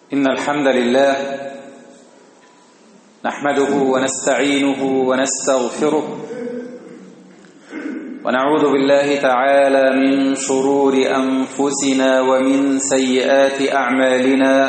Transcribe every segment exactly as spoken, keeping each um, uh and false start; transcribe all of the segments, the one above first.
إن الحمد لله نحمده ونستعينه ونستغفره ونعوذ بالله تعالى من شرور أنفسنا ومن سيئات أعمالنا.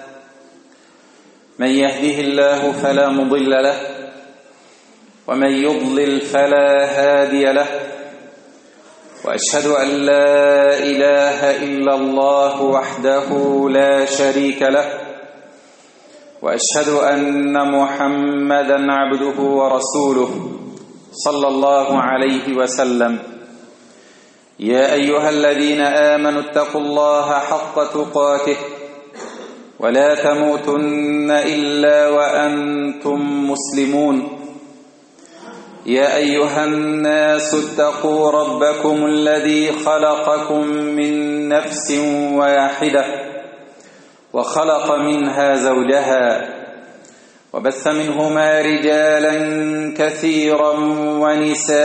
من يهده الله فلا مضل له ومن يضلل فلا هادي له، وأشهد أن لا إله إلا الله وحده لا شريك له، وأشهد أن محمدًا عبده ورسوله صلى الله عليه وسلم. يا أيها الذين آمنوا اتقوا الله حق تقاته ولا تموتن إلا وأنتم مسلمون. يا أيها الناس اتقوا ربكم الذي خلقكم من نفس واحدة وخلق منها زوجها وبث منهما رجالا كثيرا ونساء،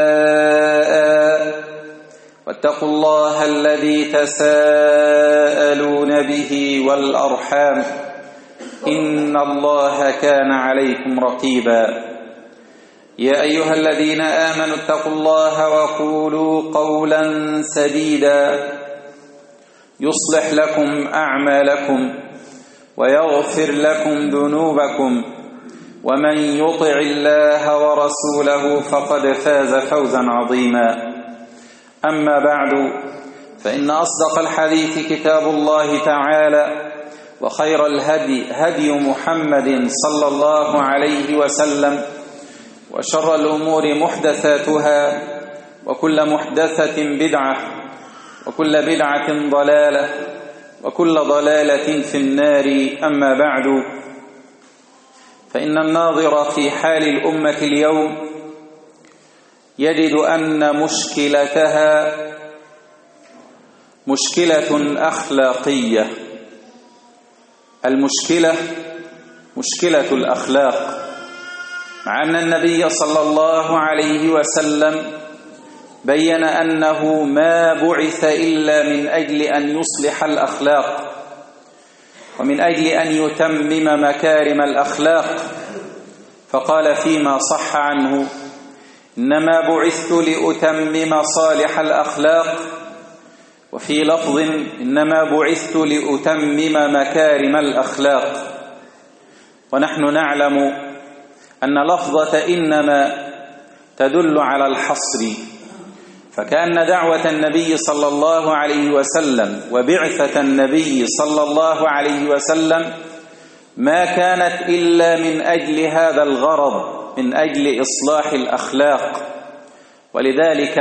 واتقوا الله الذي تساءلون به والأرحام إن الله كان عليكم رقيبا. يا أيها الذين آمنوا اتقوا الله وقولوا قولا سديدا يصلح لكم أعمالكم ويغفر لكم ذنوبكم، ومن يطع الله ورسوله فقد فاز فوزا عظيما. أما بعد، فإن أصدق الحديث كتاب الله تعالى، وخير الهدي هدي محمد صلى الله عليه وسلم، وشر الأمور محدثاتها، وكل محدثة بدعة، وكل بدعة ضلالة، وكل ضلالة في النار. أما بعد، فإن الناظر في حال الأمة اليوم يجد أن مشكلتها مشكلة أخلاقية. المشكلة مشكلة الأخلاق، مع أن النبي صلى الله عليه وسلم بين أنه ما بعث إلا من أجل أن يصلح الأخلاق، ومن أجل أن يتمم مكارم الأخلاق. فقال فيما صح عنه: إنما بعثت لأتمم صالح الأخلاق، وفي لفظ: إنما بعثت لأتمم مكارم الأخلاق. ونحن نعلم أن لفظة إنما تدل على الحصر، فكأن دعوة النبي صلى الله عليه وسلم وبعثة النبي صلى الله عليه وسلم ما كانت إلا من أجل هذا الغرض، من أجل إصلاح الأخلاق. ولذلك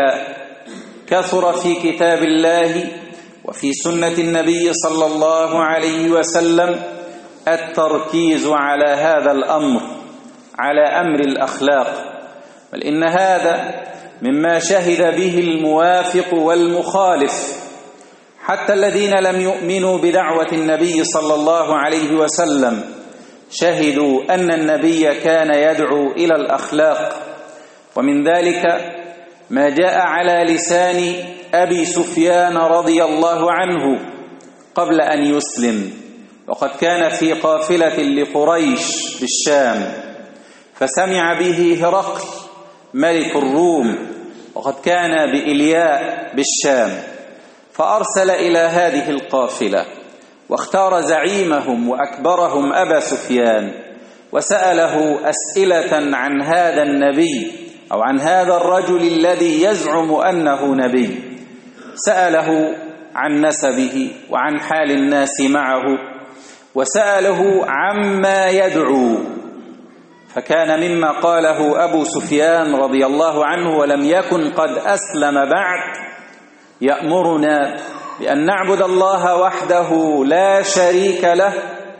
كثر في كتاب الله وفي سنة النبي صلى الله عليه وسلم التركيز على هذا الأمر، على أمر الأخلاق. بل إن هذا مما شهد به الموافق والمخالف، حتى الذين لم يؤمنوا بدعوة النبي صلى الله عليه وسلم شهدوا أن النبي كان يدعو إلى الأخلاق. ومن ذلك ما جاء على لسان أبي سفيان رضي الله عنه قبل أن يسلم، وقد كان في قافلة لقريش بالشام، فسمع به هرقل ملك الروم، وقد كان بإلياء بالشام، فأرسل إلى هذه القافلة واختار زعيمهم وأكبرهم أبا سفيان، وسأله أسئلة عن هذا النبي أو عن هذا الرجل الذي يزعم أنه نبي. سأله عن نسبه وعن حال الناس معه، وسأله عما يدعو. فكان مما قاله أبو سفيان رضي الله عنه ولم يكن قد أسلم بعد: يأمرنا بأن نعبد الله وحده لا شريك له،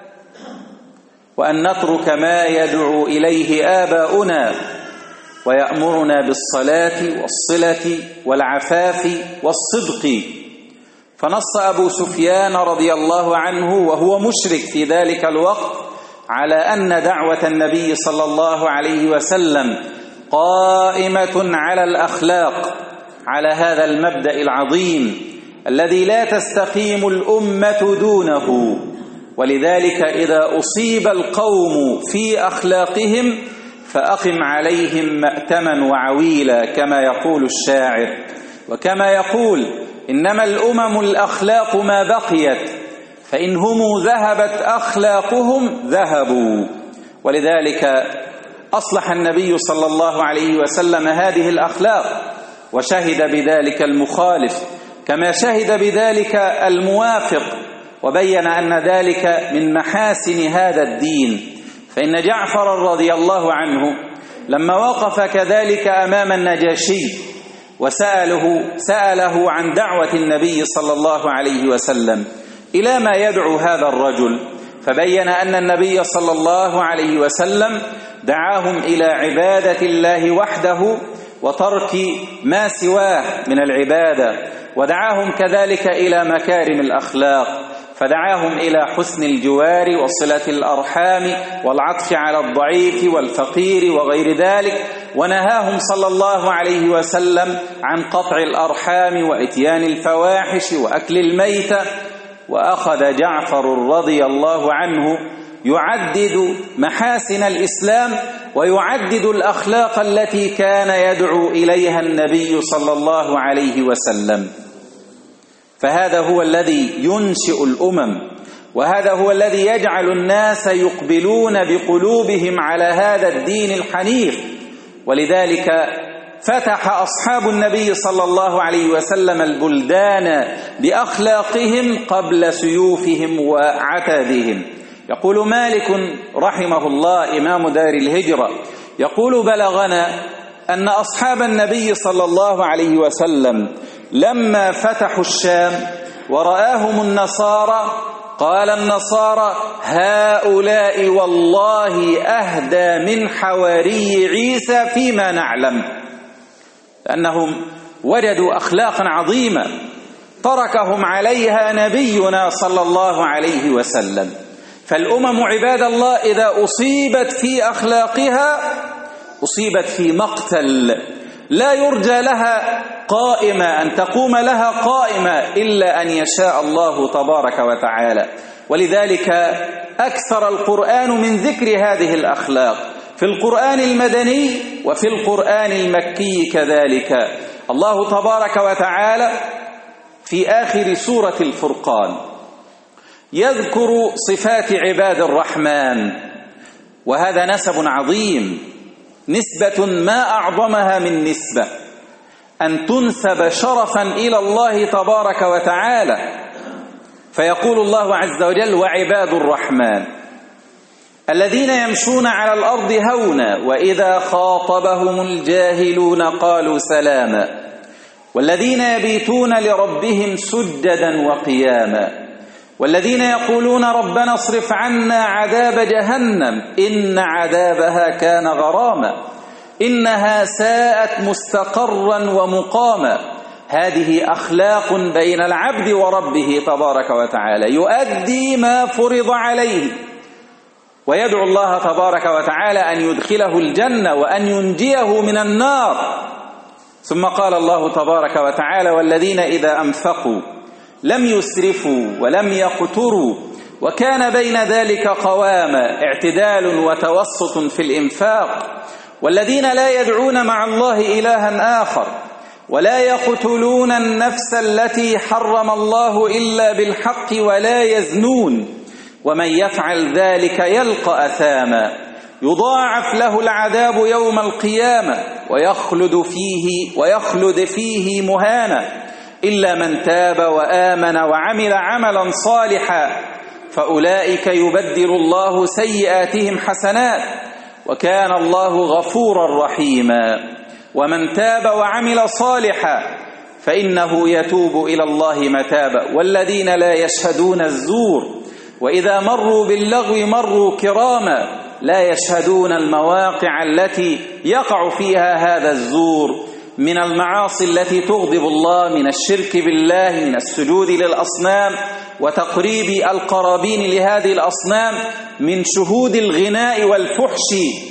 وأن نترك ما يدعو إليه آباؤنا، ويأمرنا بالصلاة والصلة والعفاف والصدق. فنص أبو سفيان رضي الله عنه وهو مشرك في ذلك الوقت على أن دعوة النبي صلى الله عليه وسلم قائمة على الأخلاق، على هذا المبدأ العظيم الذي لا تستقيم الأمة دونه، ولذلك إذا أصيب القوم في أخلاقهم فأقم عليهم مأتما وعويلا كما يقول الشاعر، وكما يقول إنما الأمم الأخلاق ما بقيت فإن هم ذهبت أخلاقهم ذهبوا. ولذلك أصلح النبي صلى الله عليه وسلم هذه الأخلاق وشهد بذلك المخالف كما شهد بذلك الموافق، وبين أن ذلك من محاسن هذا الدين. فإن جعفر رضي الله عنه لما وقف كذلك أمام النجاشي وسأله سأله عن دعوة النبي صلى الله عليه وسلم إلى ما يدعو هذا الرجل، فبين أن النبي صلى الله عليه وسلم دعاهم إلى عبادة الله وحده وترك ما سواه من العبادة، ودعاهم كذلك إلى مكارم الأخلاق، فدعاهم إلى حسن الجوار وصلة الأرحام والعطف على الضعيف والفقير وغير ذلك، ونهاهم صلى الله عليه وسلم عن قطع الأرحام وإتيان الفواحش وأكل الميتة. وأخذ جعفر رضي الله عنه يعدد محاسن الإسلام ويعدد الأخلاق التي كان يدعو إليها النبي صلى الله عليه وسلم. فهذا هو الذي ينشئ الأمم، وهذا هو الذي يجعل الناس يقبلون بقلوبهم على هذا الدين الحنيف. ولذلك فتح أصحاب النبي صلى الله عليه وسلم البلدان بأخلاقهم قبل سيوفهم وعتادهم. يقول مالك رحمه الله إمام دار الهجرة، يقول بلغنا أن أصحاب النبي صلى الله عليه وسلم لما فتحوا الشام ورآهم النصارى قال النصارى هؤلاء والله أهدى من حواري عيسى فيما نعلم، لأنهم وجدوا أخلاقا عظيمة تركهم عليها نبينا صلى الله عليه وسلم. فالأمم عباد الله إذا أصيبت في أخلاقها أصيبت في مقتل لا يرجى لها قائمة أن تقوم لها قائمة إلا أن يشاء الله تبارك وتعالى. ولذلك أكثر القرآن من ذكر هذه الأخلاق في القرآن المدني وفي القرآن المكي كذلك. الله تبارك وتعالى في آخر سورة الفرقان يذكر صفات عباد الرحمن، وهذا نسب عظيم، نسبة ما أعظمها من نسبة أن تنسب شرفا إلى الله تبارك وتعالى. فيقول الله عز وجل وعباد الرحمن الذين يمشون على الأرض هونا وإذا خاطبهم الجاهلون قالوا سلاما والذين يبيتون لربهم سجدا وقياما والذين يقولون ربنا اصرف عنا عذاب جهنم إن عذابها كان غراما إنها ساءت مستقرا ومقاما. هذه أخلاق بين العبد وربه تبارك وتعالى، يؤدي ما فرض عليه ويدعو الله تبارك وتعالى أن يدخله الجنة وأن ينجيه من النار. ثم قال الله تبارك وتعالى والذين إذا أنفقوا لم يسرفوا ولم يقتروا وكان بين ذلك قواما، اعتدال وتوسط في الإنفاق. والذين لا يدعون مع الله إلها آخر ولا يقتلون النفس التي حرم الله إلا بالحق ولا يزنون ومن يفعل ذلك يلقى أثاما يضاعف له العذاب يوم القيامة ويخلد فيه ويخلد فيه مهانا إلا من تاب وآمن وعمل عملا صالحا فأولئك يبدل الله سيئاتهم حسنات وكان الله غفورا رحيما. ومن تاب وعمل صالحا فإنه يتوب إلى الله متابا والذين لا يشهدون الزور وإذا مروا باللغو مروا كراما لا يشهدون المواقع التي يقع فيها هذا الزور من المعاصي التي تغضب الله، من الشرك بالله، من السجود للأصنام وتقريب القرابين لهذه الأصنام، من شهود الغناء والفحش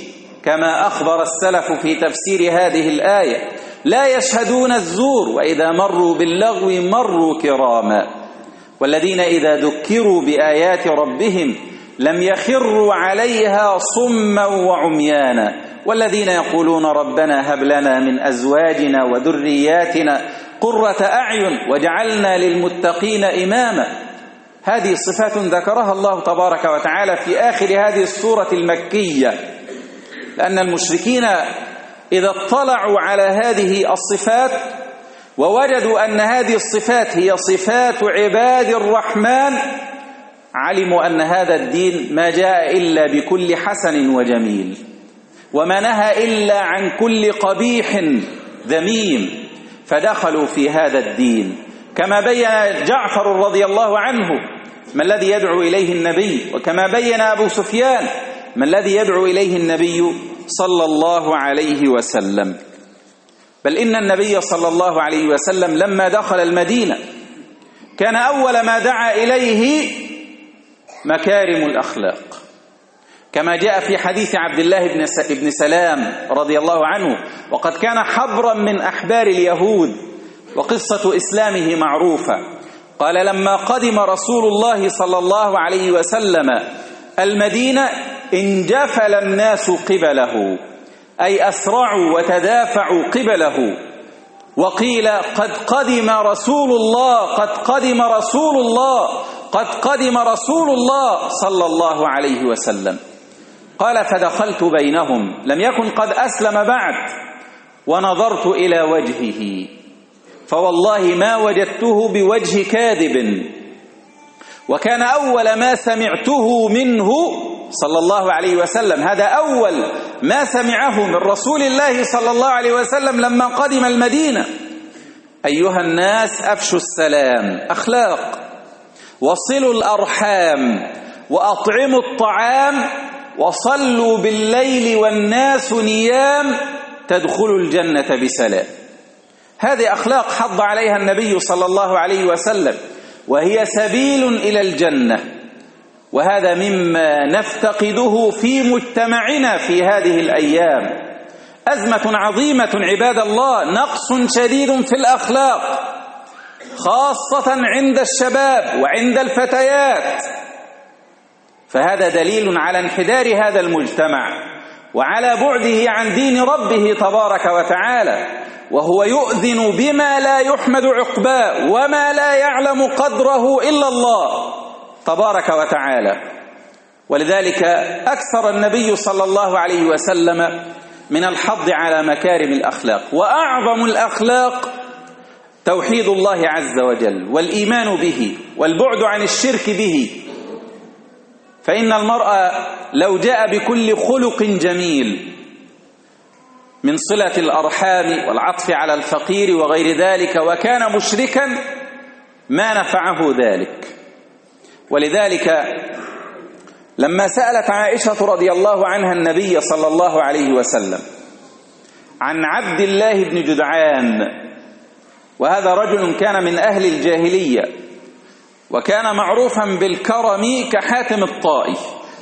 كما أخبر السلف في تفسير هذه الآية. لا يشهدون الزور وإذا مروا باللغو مروا كراما. والذين إذا ذكروا بآيات ربهم لم يخروا عليها صما وعميانا والذين يقولون ربنا هب لنا من أزواجنا وذرياتنا قرة أعين واجعلنا للمتقين إماما. هذه صفات ذكرها الله تبارك وتعالى في آخر هذه السورة المكية، لأن المشركين إذا اطلعوا على هذه الصفات ووجدوا أن هذه الصفات هي صفات عباد الرحمن علموا أن هذا الدين ما جاء إلا بكل حسن وجميل، وما نهى إلا عن كل قبيح ذميم، فدخلوا في هذا الدين. كما بين جعفر رضي الله عنه ما الذي يدعو إليه النبي، وكما بين أبو سفيان ما الذي يدعو إليه النبي صلى الله عليه وسلم. بل إن النبي صلى الله عليه وسلم لما دخل المدينة كان أول ما دعا إليه مكارم الأخلاق، كما جاء في حديث عبد الله بن سلام رضي الله عنه، وقد كان حبرا من أحبار اليهود وقصة إسلامه معروفة. قال لما قدم رسول الله صلى الله عليه وسلم المدينة انجفل الناس قبله، أي أسرعوا وتدافعوا قبله، وقيل قد قدم رسول الله قد قدم رسول الله قد قدم رسول الله صلى الله عليه وسلم. قال فدخلت بينهم، لم يكن قد أسلم بعد، ونظرت إلى وجهه فوالله ما وجدته بوجه كاذب، وكان أول ما سمعته منه صلى الله عليه وسلم، هذا أول ما سمعه من رسول الله صلى الله عليه وسلم لما قدم المدينة: أيها الناس أفشوا السلام، أخلاق، وصلوا الأرحام، وأطعموا الطعام، وصلوا بالليل والناس نيام، تدخلوا الجنة بسلام. هذه أخلاق حض عليها النبي صلى الله عليه وسلم، وهي سبيل إلى الجنة، وهذا مما نفتقده في مجتمعنا في هذه الأيام. أزمة عظيمة عباد الله، نقص شديد في الأخلاق، خاصة عند الشباب وعند الفتيات، فهذا دليل على انحدار هذا المجتمع وعلى بعده عن دين ربه تبارك وتعالى، وهو يؤذن بما لا يحمد عقباه وما لا يعلم قدره إلا الله تبارك وتعالى. ولذلك أكثر النبي صلى الله عليه وسلم من الحض على مكارم الأخلاق، وأعظم الأخلاق توحيد الله عز وجل والإيمان به والبعد عن الشرك به. فإن المرء لو جاء بكل خلق جميل من صلة الأرحام والعطف على الفقير وغير ذلك وكان مشركا ما نفعه ذلك. ولذلك لما سألت عائشة رضي الله عنها النبي صلى الله عليه وسلم عن عبد الله بن جدعان، وهذا رجل كان من أهل الجاهلية وكان معروفا بالكرم كحاتم الطائي،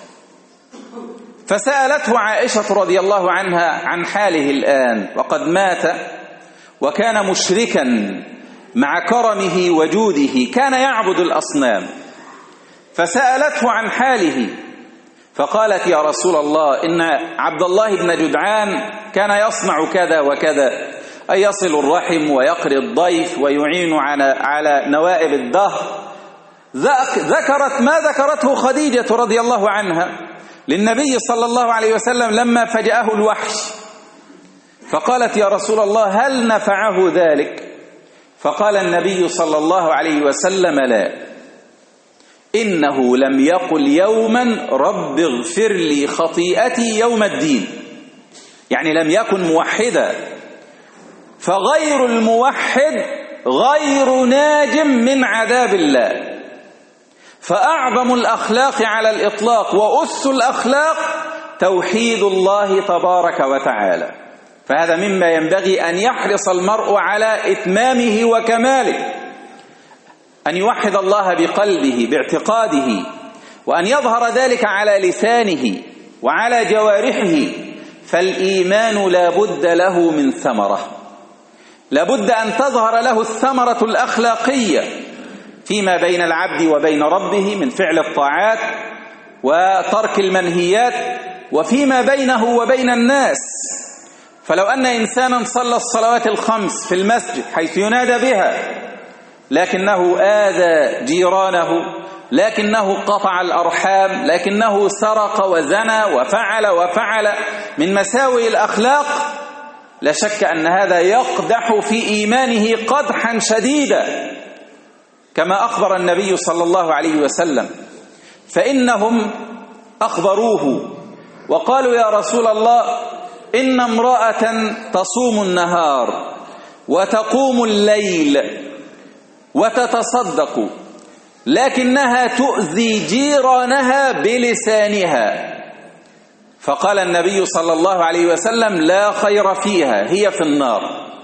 فسألته عائشة رضي الله عنها عن حاله الآن، وقد مات وكان مشركا مع كرمه وجوده، كان يعبد الأصنام، فسألته عن حاله فقالت: يا رسول الله، إن عبد الله بن جدعان كان يصنع كذا وكذا، أي يصل الرحم ويقري الضيف ويعين على نوائب الدهر. ذكرت ما ذكرته خديجة رضي الله عنها للنبي صلى الله عليه وسلم لما فجأه الوحش، فقالت: يا رسول الله، هل نفعه ذلك؟ فقال النبي صلى الله عليه وسلم: لا، إنه لم يقل يوما رب اغفر لي خطيئتي يوم الدين، يعني لم يكن موحدا، فغير الموحد غير ناج من عذاب الله. فأعظم الأخلاق على الإطلاق وأس الأخلاق توحيد الله تبارك وتعالى، فهذا مما ينبغي أن يحرص المرء على إتمامه وكماله، أن يوحد الله بقلبه باعتقاده، وأن يظهر ذلك على لسانه وعلى جوارحه. فالإيمان لا بد له من ثمرة، لا بد أن تظهر له الثمرة الأخلاقية، فيما بين العبد وبين ربه من فعل الطاعات وترك المنهيات، وفيما بينه وبين الناس. فلو أن إنسانا صلى الصلوات الخمس في المسجد حيث ينادى بها لكنه آذى جيرانه، لكنه قطع الأرحام، لكنه سرق وزنى وفعل وفعل من مساوئ الأخلاق، لا شك أن هذا يقدح في إيمانه قدحا شديدا، كما أخبر النبي صلى الله عليه وسلم. فإنهم أخبروه وقالوا: يا رسول الله، إن امرأة تصوم النهار وتقوم الليل وتتصدق، لكنها تؤذي جيرانها بلسانها. فقال النبي صلى الله عليه وسلم: لا خير فيها، هي في النار.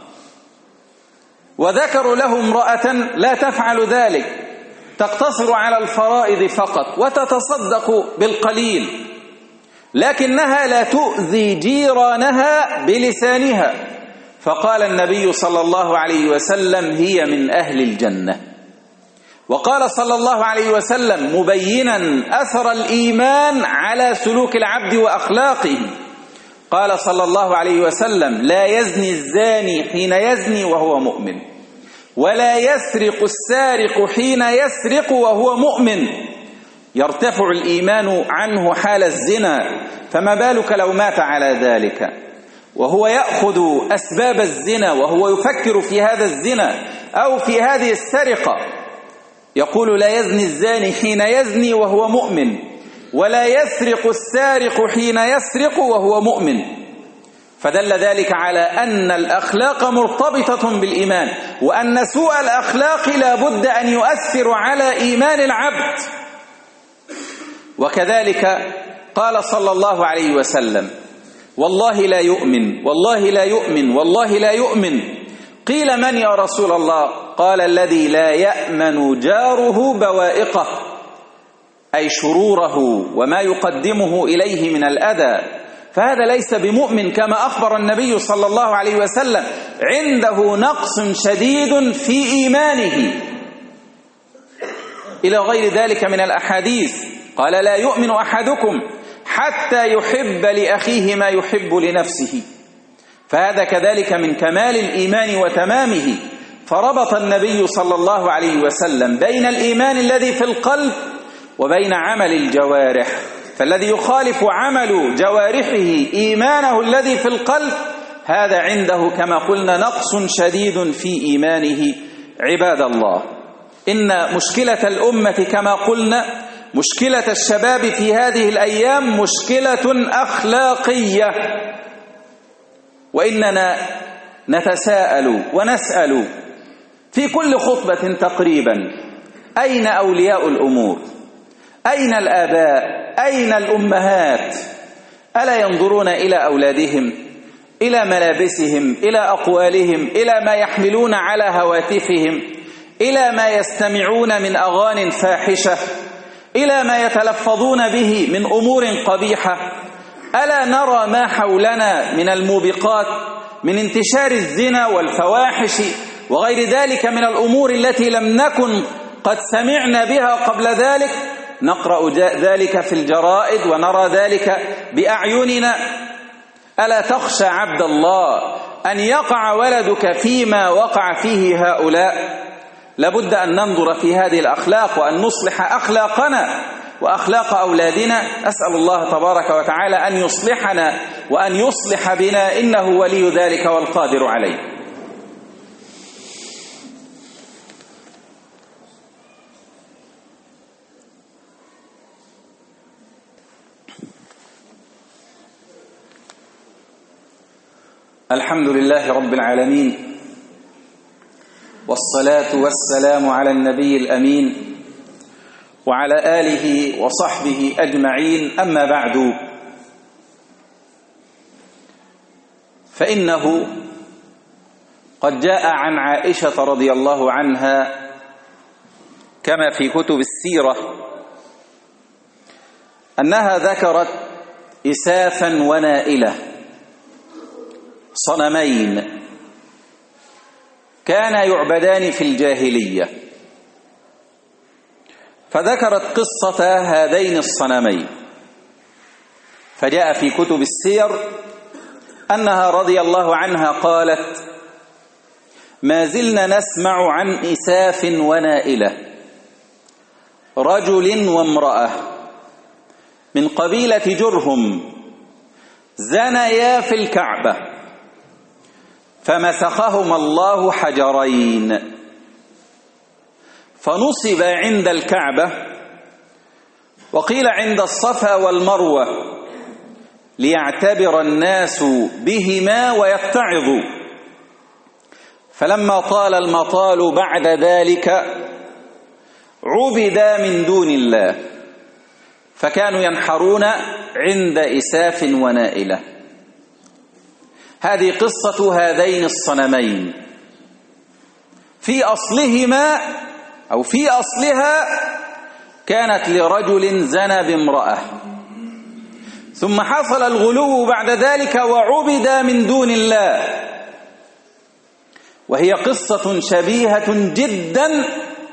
وذكروا له امرأة لا تفعل ذلك، تقتصر على الفرائض فقط وتتصدق بالقليل، لكنها لا تؤذي جيرانها بلسانها. فقال النبي صلى الله عليه وسلم: هي من أهل الجنة. وقال صلى الله عليه وسلم مبينا أثر الإيمان على سلوك العبد وأخلاقه، قال صلى الله عليه وسلم: لا يزني الزاني حين يزني وهو مؤمن، ولا يسرق السارق حين يسرق وهو مؤمن. يرتفع الإيمان عنه حال الزنا، فما بالك لو مات على ذلك وهو يأخذ أسباب الزنا وهو يفكر في هذا الزنا أو في هذه السرقة. يقول: لا يزني الزاني حين يزني وهو مؤمن، ولا يسرق السارق حين يسرق وهو مؤمن. فدل ذلك على أن الأخلاق مرتبطة بالإيمان، وأن سوء الأخلاق لا بد أن يؤثر على إيمان العبد. وكذلك قال صلى الله عليه وسلم: والله لا يؤمن، والله لا يؤمن، والله لا يؤمن. قيل: من يا رسول الله؟ قال: الذي لا يأمن جاره بوائقه، أي شروره وما يقدمه إليه من الأذى. فهذا ليس بمؤمن، كما أخبر النبي صلى الله عليه وسلم: عنده نقص شديد في إيمانه، إلى غير ذلك من الأحاديث. قال: لا يؤمن أحدكم حتى يحب لأخيه ما يحب لنفسه. فهذا كذلك من كمال الإيمان وتمامه. فربط النبي صلى الله عليه وسلم بين الإيمان الذي في القلب وبين عمل الجوارح. فالذي يخالف عمل جوارحه إيمانه الذي في القلب، هذا عنده كما قلنا نقص شديد في إيمانه. عباد الله، إن مشكلة الأمة كما قلنا، مشكلة الشباب في هذه الأيام مشكلة أخلاقية. وإننا نتساءل ونسأل في كل خطبة تقريبا: أين أولياء الأمور؟ أين الآباء؟ أين الأمهات؟ ألا ينظرون إلى أولادهم، إلى ملابسهم، إلى أقوالهم، إلى ما يحملون على هواتفهم، إلى ما يستمعون من أغاني فاحشة، إلى ما يتلفظون به من أمور قبيحة؟ ألا نرى ما حولنا من الموبقات، من انتشار الزنا والفواحش وغير ذلك من الأمور التي لم نكن قد سمعنا بها قبل ذلك؟ نقرأ ذلك في الجرائد ونرى ذلك بأعيننا. ألا تخشى عبد الله أن يقع ولدك فيما وقع فيه هؤلاء؟ لابد أن ننظر في هذه الأخلاق وأن نصلح أخلاقنا وأخلاق أولادنا. أسأل الله تبارك وتعالى أن يصلحنا وأن يصلح بنا، إنه ولي ذلك والقادر عليه. الحمد لله رب العالمين، والصلاة والسلام على النبي الأمين وعلى آله وصحبه أجمعين. أما بعد، فإنه قد جاء عن عائشة رضي الله عنها كما في كتب السيرة أنها ذكرت إسافا ونائلة، صنمين كانا يعبدان في الجاهلية. فذكرت قصة هذين الصنمين، فجاء في كتب السير أنها رضي الله عنها قالت: ما زلنا نسمع عن إساف ونائلة، رجل وامرأة من قبيلة جرهم، زنيا في الكعبة فمسخهما الله حجرين، فنصب عند الكعبة وقيل عند الصفا والمروة ليعتبر الناس بهما ويتعظوا، فلما طال المطال بعد ذلك عبدا من دون الله، فكانوا ينحرون عند إساف ونائلة. هذه قصة هذين الصنمين، في أصلهما أو في أصلها كانت لرجل زنى بامرأة، ثم حصل الغلو بعد ذلك وعبد من دون الله، وهي قصة شبيهة جدا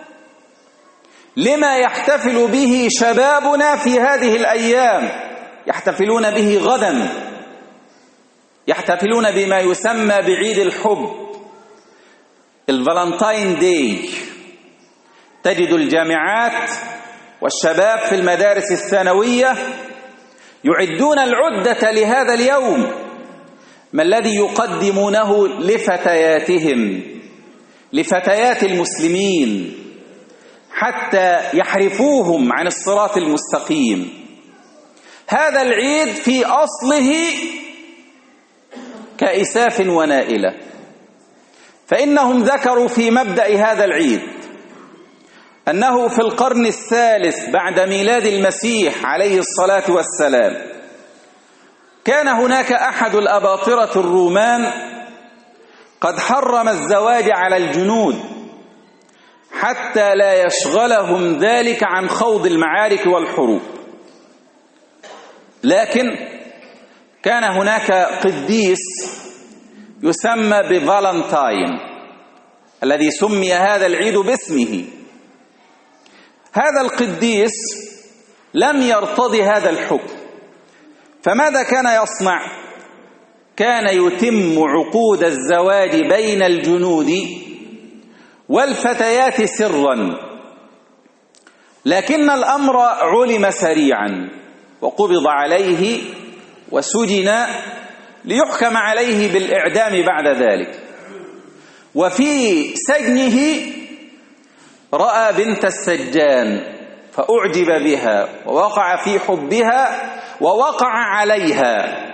لما يحتفل به شبابنا في هذه الأيام، يحتفلون به غدا، يحتفلون بما يسمى بعيد الحب، الفالنتاين داي. تجد الجامعات والشباب في المدارس الثانوية يعدون العدة لهذا اليوم، ما الذي يقدمونه لفتياتهم، لفتيات المسلمين، حتى يحرفوهم عن الصراط المستقيم. هذا العيد في أصله كإساف ونائلة، فإنهم ذكروا في مبدأ هذا العيد أنه في القرن الثالث بعد ميلاد المسيح عليه الصلاة والسلام كان هناك أحد الأباطرة الرومان قد حرم الزواج على الجنود حتى لا يشغلهم ذلك عن خوض المعارك والحروب، لكن كان هناك قديس يسمى بفالنتاين الذي سمي هذا العيد باسمه. هذا القديس لم يرتضي هذا الحكم، فماذا كان يصنع؟ كان يتم عقود الزواج بين الجنود والفتيات سرا، لكن الأمر علم سريعا وقبض عليه وسجن ليحكم عليه بالإعدام بعد ذلك. وفي سجنه رأى بنت السجان فأعجب بها ووقع في حبها ووقع عليها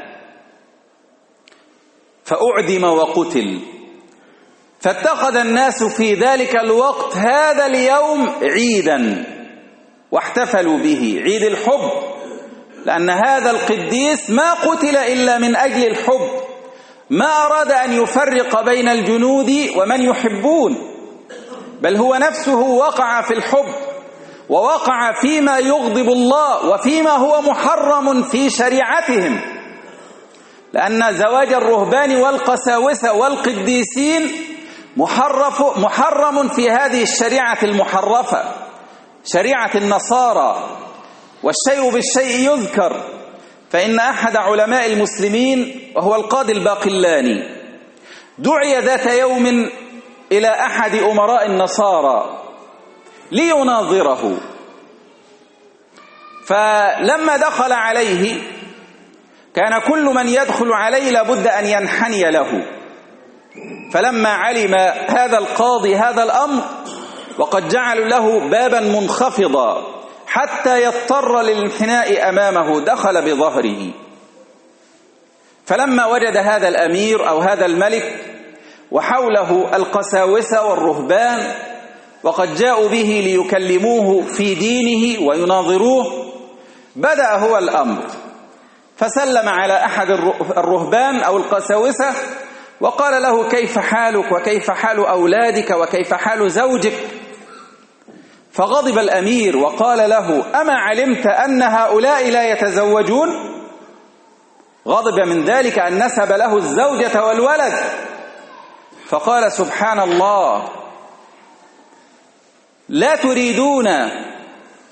فأعدم وقتل. فاتخذ الناس في ذلك الوقت هذا اليوم عيدا واحتفلوا به، عيد الحب، لأن هذا القديس ما قتل إلا من أجل الحب، ما أراد أن يفرق بين الجنود ومن يحبون، بل هو نفسه وقع في الحب ووقع فيما يغضب الله وفيما هو محرم في شريعتهم، لأن زواج الرهبان والقساوسة والقديسين محرف محرم في هذه الشريعة المحرفة، شريعة النصارى. والشيء بالشيء يذكر، فإن أحد علماء المسلمين وهو القاضي الباقلاني دعي ذات يوم إلى أحد أمراء النصارى ليناظره، فلما دخل عليه كان كل من يدخل عليه لابد أن ينحني له، فلما علم هذا القاضي هذا الأمر وقد جعلوا له بابا منخفضا حتى يضطر للانحناء أمامه دخل بظهره، فلما وجد هذا الأمير أو هذا الملك وحوله القساوسة والرهبان وقد جاءوا به ليكلموه في دينه ويناظروه، بدأ هو الأمر، فسلم على أحد الرهبان أو القساوسة وقال له: كيف حالك وكيف حال أولادك وكيف حال زوجك؟ فغضب الأمير وقال له: أما علمت أن هؤلاء لا يتزوجون؟ غضب من ذلك أن نسب له الزوجة والولد، فقال: سبحان الله، لا تريدون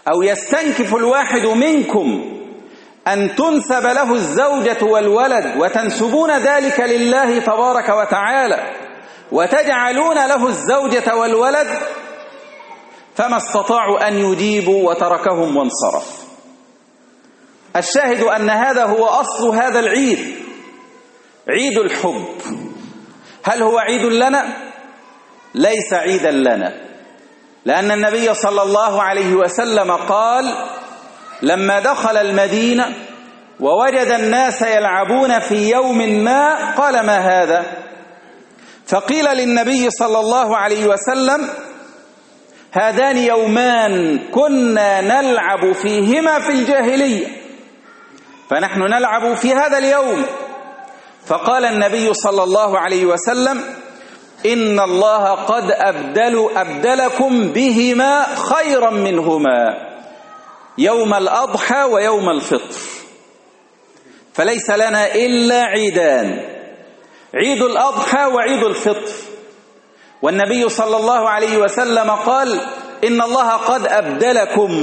أو يستنكف الواحد منكم أن تنسب له الزوجة والولد وتنسبون ذلك لله تبارك وتعالى وتجعلون له الزوجة والولد، فما استطاعوا أن يجيبوا وتركهم وانصرف. الشاهد أن هذا هو أصل هذا العيد، عيد الحب. هل هو عيد لنا؟ ليس عيدا لنا، لأن النبي صلى الله عليه وسلم قال لما دخل المدينة ووجد الناس يلعبون في يوم ما قال ما هذا؟ فقيل للنبي صلى الله عليه وسلم هذان يومان كنا نلعب فيهما في الجاهلية فنحن نلعب في هذا اليوم. فقال النبي صلى الله عليه وسلم إن الله قد أبدل أبدلكم بهما خيرا منهما يوم الأضحى ويوم الفطر. فليس لنا إلا عيدان، عيد الأضحى وعيد الفطر. والنبي صلى الله عليه وسلم قال إن الله قد أبدلكم،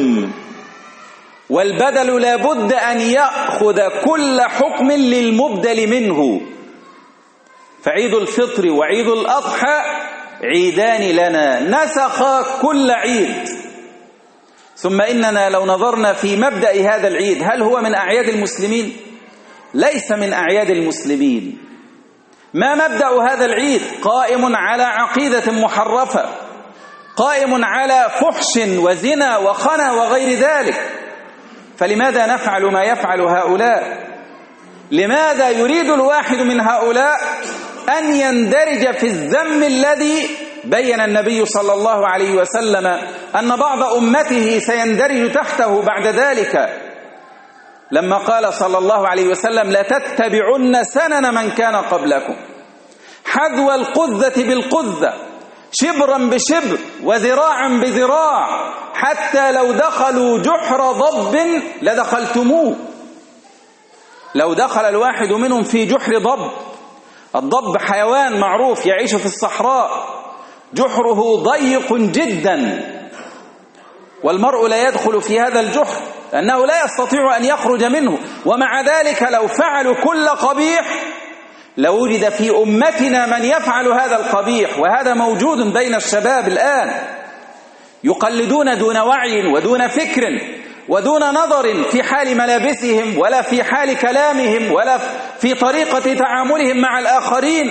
والبدل لا بد أن يأخذ كل حكم للمبدل منه. فعيد الفطر وعيد الأضحى عيدان لنا نسخ كل عيد. ثم إننا لو نظرنا في مبدأ هذا العيد، هل هو من أعياد المسلمين؟ ليس من أعياد المسلمين. ما مبدأ هذا العيد؟ قائم على عقيدة محرفة، قائم على فحش وزنا وخنا وغير ذلك. فلماذا نفعل ما يفعل هؤلاء؟ لماذا يريد الواحد من هؤلاء أن يندرج في الذم الذي بين النبي صلى الله عليه وسلم أن بعض أمته سيندرج تحته بعد ذلك، لما قال صلى الله عليه وسلم لا تتبعن سنن من كان قبلكم حذو القذة بالقذة شبرا بشبر وذراعا بذراع حتى لو دخلوا جحر ضب لدخلتموه. لو دخل الواحد منهم في جحر ضب، الضب حيوان معروف يعيش في الصحراء، جحره ضيق جدا والمرء لا يدخل في هذا الجحر لأنه لا يستطيع أن يخرج منه. ومع ذلك لو فعلوا كل قبيح لوجد في أمتنا من يفعل هذا القبيح، وهذا موجود بين الشباب الآن، يقلدون دون وعي ودون فكر ودون نظر في حال ملابسهم ولا في حال كلامهم ولا في طريقة تعاملهم مع الآخرين،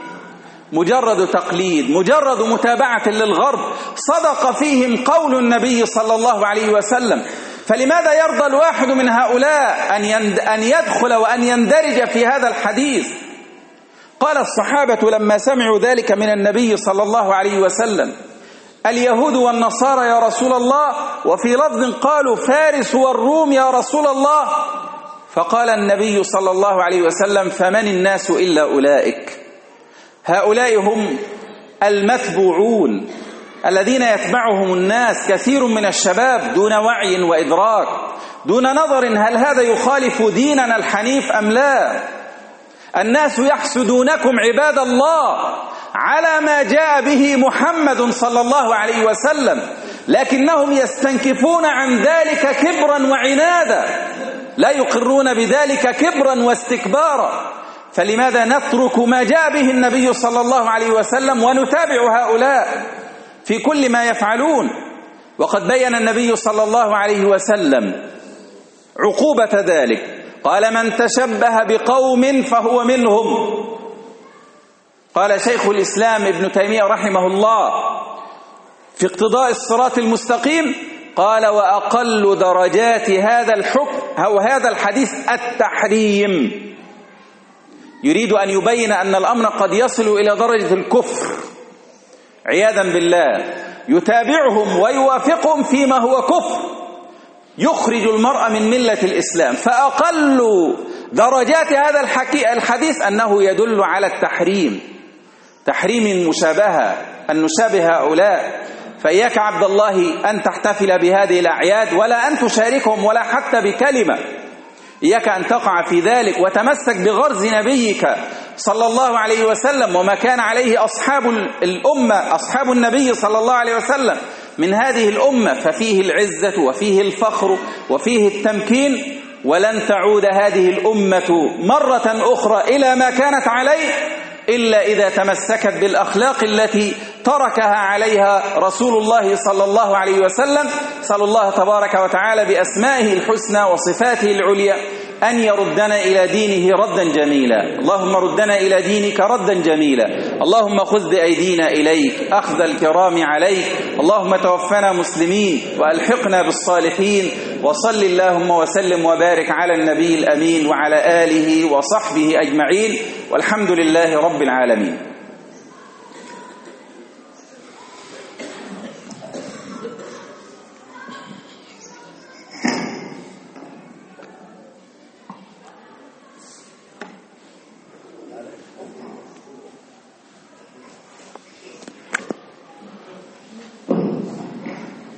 مجرد تقليد، مجرد متابعة للغرب. صدق فيهم قول النبي صلى الله عليه وسلم. فلماذا يرضى الواحد من هؤلاء أن يدخل وأن يندرج في هذا الحديث؟ قال الصحابة لما سمعوا ذلك من النبي صلى الله عليه وسلم اليهود والنصارى يا رسول الله، وفي لفظ قالوا فارس والروم يا رسول الله. فقال النبي صلى الله عليه وسلم فمن الناس إلا أولئك؟ هؤلاء هم المتبوعون الذين يتبعهم الناس، كثير من الشباب دون وعي وإدراك، دون نظر هل هذا يخالف ديننا الحنيف أم لا. الناس يحسدونكم عباد الله على ما جاء به محمد صلى الله عليه وسلم، لكنهم يستنكفون عن ذلك كبرا وعنادا، لا يقرون بذلك كبرا واستكبارا. فلماذا نترك ما جاء به النبي صلى الله عليه وسلم ونتابع هؤلاء في كل ما يفعلون؟ وقد بين النبي صلى الله عليه وسلم عقوبة ذلك، قال من تشبه بقوم فهو منهم. قال شيخ الإسلام ابن تيمية رحمه الله في اقتضاء الصراط المستقيم، قال وأقل درجات هذا الحكم أو هذا الحديث التحريم. يريد أن يبين أن الأمر قد يصل إلى درجة الكفر عياذا بالله، يتابعهم ويوافقهم فيما هو كفر يخرج المرء من ملة الإسلام. فأقل درجات هذا الحديث أنه يدل على التحريم، تحريم المشابهة، أن نشابه هؤلاء. فإياك عبد الله أن تحتفل بهذه الأعياد ولا أن تشاركهم ولا حتى بكلمة، إياك أن تقع في ذلك، وتمسك بغرز نبيك صلى الله عليه وسلم وما كان عليه أصحاب الأمة أصحاب النبي صلى الله عليه وسلم. من هذه الأمة، ففيه العزة وفيه الفخر وفيه التمكين، ولن تعود هذه الأمة مرة أخرى إلى ما كانت عليه إلا إذا تمسكت بالأخلاق التي تركها عليها رسول الله صلى الله عليه وسلم. صلى الله تبارك وتعالى بأسمائه الحسنى وصفاته العليا أن يردنا إلى دينه ردا جميلا. اللهم ردنا إلى دينك ردا جميلا. اللهم خذ بأيدينا إليك أخذ الكرام عليك. اللهم توفنا مسلمين وألحقنا بالصالحين. وصل اللهم وسلم وبارك على النبي الأمين وعلى آله وصحبه أجمعين، والحمد لله رب العالمين.